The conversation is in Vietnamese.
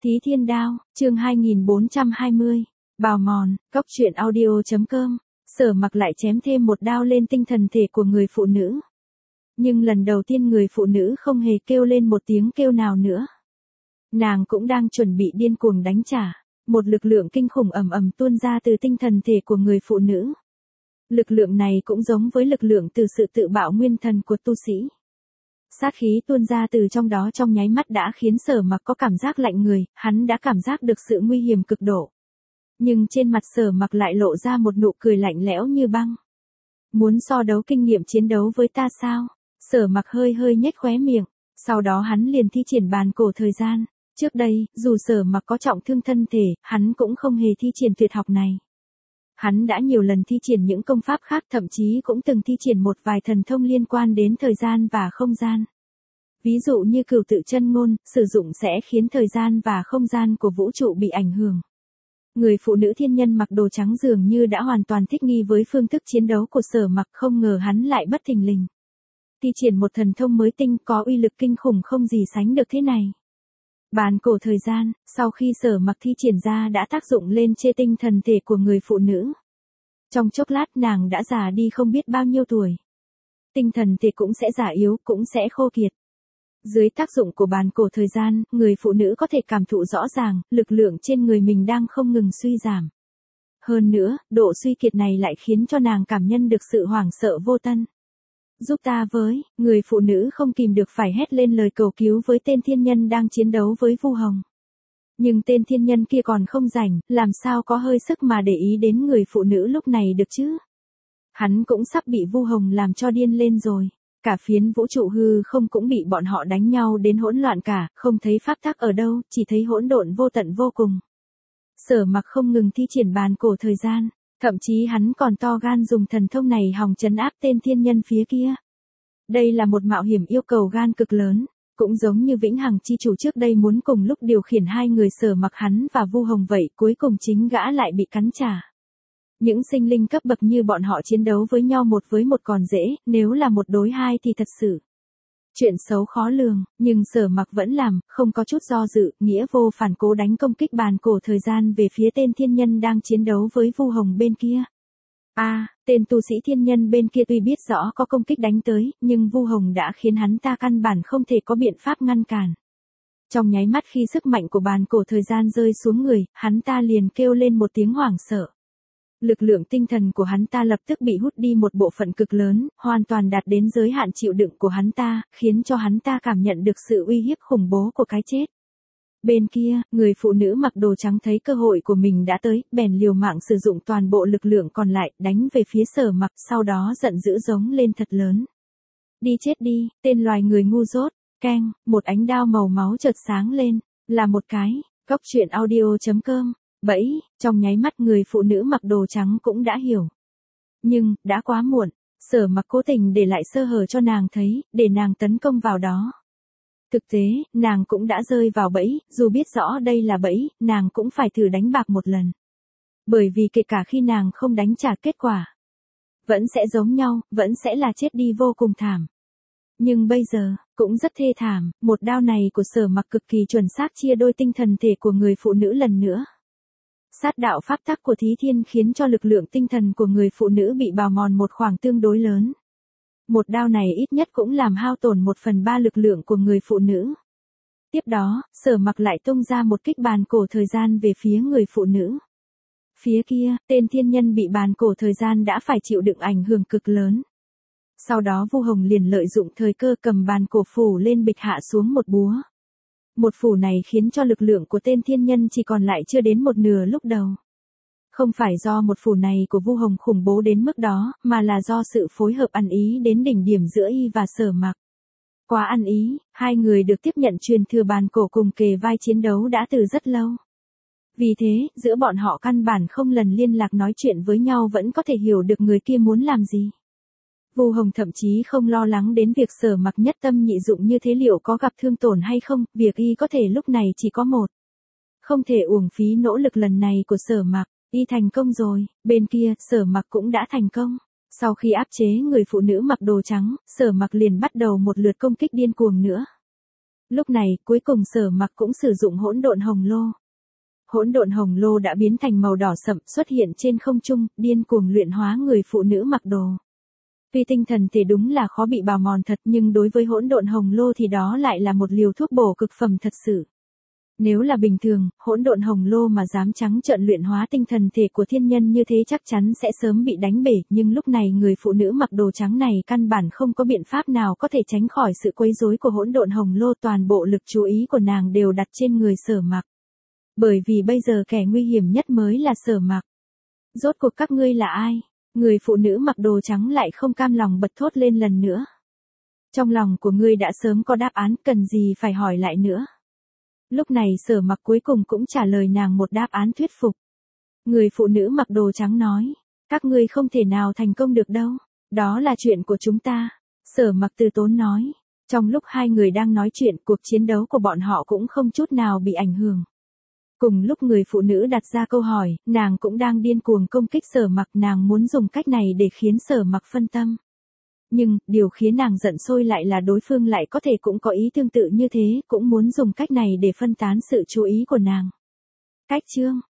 Thí Thiên Đao, chương 2420, bào mòn, góc truyện audio.com, Sở Mặc lại chém thêm một đao lên tinh thần thể của người phụ nữ. Nhưng lần đầu tiên người phụ nữ không hề kêu lên một tiếng kêu nào nữa. Nàng cũng đang chuẩn bị điên cuồng đánh trả, một lực lượng kinh khủng ầm ầm tuôn ra từ tinh thần thể của người phụ nữ. Lực lượng này cũng giống với lực lượng từ sự tự bạo nguyên thần của tu sĩ. Sát khí tuôn ra từ trong đó trong nháy mắt đã khiến Sở Mặc có cảm giác lạnh người, hắn đã cảm giác được sự nguy hiểm cực độ. Nhưng trên mặt Sở Mặc lại lộ ra một nụ cười lạnh lẽo như băng. Muốn so đấu kinh nghiệm chiến đấu với ta sao? Sở Mặc hơi hơi nhếch khóe miệng, sau đó hắn liền thi triển bàn cổ thời gian. Trước đây, dù Sở Mặc có trọng thương thân thể, hắn cũng không hề thi triển tuyệt học này. Hắn đã nhiều lần thi triển những công pháp khác, thậm chí cũng từng thi triển một vài thần thông liên quan đến thời gian và không gian. Ví dụ như Cửu Tự Chân Ngôn, sử dụng sẽ khiến thời gian và không gian của vũ trụ bị ảnh hưởng. Người phụ nữ thiên nhân mặc đồ trắng dường như đã hoàn toàn thích nghi với phương thức chiến đấu của Sở Mặc, không ngờ hắn lại bất thình lình thi triển một thần thông mới tinh có uy lực kinh khủng không gì sánh được thế này. Bàn cổ thời gian, sau khi Sở Mặc thi triển ra đã tác dụng lên trên tinh thần thể của người phụ nữ. Trong chốc lát nàng đã già đi không biết bao nhiêu tuổi. Tinh thần thể cũng sẽ già yếu, cũng sẽ khô kiệt. Dưới tác dụng của bàn cổ thời gian, người phụ nữ có thể cảm thụ rõ ràng, lực lượng trên người mình đang không ngừng suy giảm. Hơn nữa, độ suy kiệt này lại khiến cho nàng cảm nhận được sự hoảng sợ vô tân. Giúp ta với, người phụ nữ không kìm được phải hét lên lời cầu cứu với tên thiên nhân đang chiến đấu với Vu Hồng. Nhưng tên thiên nhân kia còn không rảnh, làm sao có hơi sức mà để ý đến người phụ nữ lúc này được chứ? Hắn cũng sắp bị Vu Hồng làm cho điên lên rồi. Cả phiến vũ trụ hư không cũng bị bọn họ đánh nhau đến hỗn loạn cả, không thấy pháp tắc ở đâu, chỉ thấy hỗn độn vô tận vô cùng. Sở Mặc không ngừng thi triển bàn cổ thời gian, thậm chí hắn còn to gan dùng thần thông này hòng trấn áp tên thiên nhân phía kia. Đây là một mạo hiểm yêu cầu gan cực lớn, cũng giống như Vĩnh Hằng chi chủ trước đây muốn cùng lúc điều khiển hai người Sở Mặc hắn và Vu Hồng vậy, cuối cùng chính gã lại bị cắn trả. Những sinh linh cấp bậc như bọn họ chiến đấu với nhau một với một còn dễ, nếu là một đối hai thì thật sự chuyện xấu khó lường, nhưng Sở Mặc vẫn làm, không có chút do dự, nghĩa vô phản cố đánh công kích bàn cổ thời gian về phía tên thiên nhân đang chiến đấu với Vu Hồng bên kia. Tên tu sĩ thiên nhân bên kia tuy biết rõ có công kích đánh tới, nhưng Vu Hồng đã khiến hắn ta căn bản không thể có biện pháp ngăn cản. Trong nháy mắt khi sức mạnh của bàn cổ thời gian rơi xuống người, hắn ta liền kêu lên một tiếng hoảng sợ. Lực lượng tinh thần của hắn ta lập tức bị hút đi một bộ phận cực lớn, hoàn toàn đạt đến giới hạn chịu đựng của hắn ta, khiến cho hắn ta cảm nhận được sự uy hiếp khủng bố của cái chết. Bên kia, người phụ nữ mặc đồ trắng thấy cơ hội của mình đã tới, bèn liều mạng sử dụng toàn bộ lực lượng còn lại, đánh về phía Sở Mặc, sau đó giận dữ giống lên thật lớn. Đi chết đi, tên loài người ngu dốt, keng, một ánh đao màu máu chợt sáng lên, là một cái, góc truyện audio.com. Bẫy, trong nháy mắt người phụ nữ mặc đồ trắng cũng đã hiểu. Nhưng, đã quá muộn, Sở Mặc cố tình để lại sơ hở cho nàng thấy, để nàng tấn công vào đó. Thực tế, nàng cũng đã rơi vào bẫy, dù biết rõ đây là bẫy, nàng cũng phải thử đánh bạc một lần. Bởi vì kể cả khi nàng không đánh trả kết quả vẫn sẽ giống nhau, vẫn sẽ là chết đi vô cùng thảm. Nhưng bây giờ, cũng rất thê thảm, một đao này của Sở Mặc cực kỳ chuẩn xác chia đôi tinh thần thể của người phụ nữ lần nữa. Sát đạo pháp tắc của Thí Thiên khiến cho lực lượng tinh thần của người phụ nữ bị bào mòn một khoảng tương đối lớn. Một đao này ít nhất cũng làm hao tổn 1/3 lực lượng của người phụ nữ. Tiếp đó, Sở Mặc lại tung ra một kích bàn cổ thời gian về phía người phụ nữ. Phía kia, tên thiên nhân bị bàn cổ thời gian đã phải chịu đựng ảnh hưởng cực lớn. Sau đó Vu Hồng liền lợi dụng thời cơ cầm bàn cổ phủ lên bịch hạ xuống một búa. Một phủ này khiến cho lực lượng của tên thiên nhân chỉ còn lại chưa đến một nửa lúc đầu. Không phải do một phủ này của Vu Hồng khủng bố đến mức đó, mà là do sự phối hợp ăn ý đến đỉnh điểm giữa y và Sở Mặc. Qua ăn ý, hai người được tiếp nhận truyền thừa bàn cổ cùng kề vai chiến đấu đã từ rất lâu. Vì thế, giữa bọn họ căn bản không lần liên lạc nói chuyện với nhau vẫn có thể hiểu được người kia muốn làm gì. Vu Hồng thậm chí không lo lắng đến việc Sở Mặc nhất tâm nhị dụng như thế liệu có gặp thương tổn hay không, việc y có thể lúc này chỉ có một. Không thể uổng phí nỗ lực lần này của Sở Mặc, y thành công rồi, bên kia, Sở Mặc cũng đã thành công. Sau khi áp chế người phụ nữ mặc đồ trắng, Sở Mặc liền bắt đầu một lượt công kích điên cuồng nữa. Lúc này, cuối cùng Sở Mặc cũng sử dụng hỗn độn hồng lô. Hỗn độn hồng lô đã biến thành màu đỏ sậm xuất hiện trên không trung, điên cuồng luyện hóa người phụ nữ mặc đồ. Tuy tinh thần thể đúng là khó bị bào mòn thật nhưng đối với hỗn độn hồng lô thì đó lại là một liều thuốc bổ cực phẩm thật sự. Nếu là bình thường, hỗn độn hồng lô mà dám trắng trợn luyện hóa tinh thần thể của thiên nhân như thế chắc chắn sẽ sớm bị đánh bể, nhưng lúc này người phụ nữ mặc đồ trắng này căn bản không có biện pháp nào có thể tránh khỏi sự quấy rối của hỗn độn hồng lô, toàn bộ lực chú ý của nàng đều đặt trên người Sở Mặc. Bởi vì bây giờ kẻ nguy hiểm nhất mới là Sở Mặc. Rốt cuộc các ngươi là ai? Người phụ nữ mặc đồ trắng lại không cam lòng bật thốt lên lần nữa. Trong lòng của ngươi đã sớm có đáp án, cần gì phải hỏi lại nữa. Lúc này Sở Mặc cuối cùng cũng trả lời nàng một đáp án thuyết phục. Người phụ nữ mặc đồ trắng nói, các ngươi không thể nào thành công được đâu, đó là chuyện của chúng ta. Sở Mặc từ tốn nói, trong lúc hai người đang nói chuyện cuộc chiến đấu của bọn họ cũng không chút nào bị ảnh hưởng. Cùng lúc người phụ nữ đặt ra câu hỏi, nàng cũng đang điên cuồng công kích Sở Mặc, nàng muốn dùng cách này để khiến Sở Mặc phân tâm. Nhưng, điều khiến nàng giận sôi lại là đối phương lại có thể cũng có ý tương tự như thế, cũng muốn dùng cách này để phân tán sự chú ý của nàng. Cách chương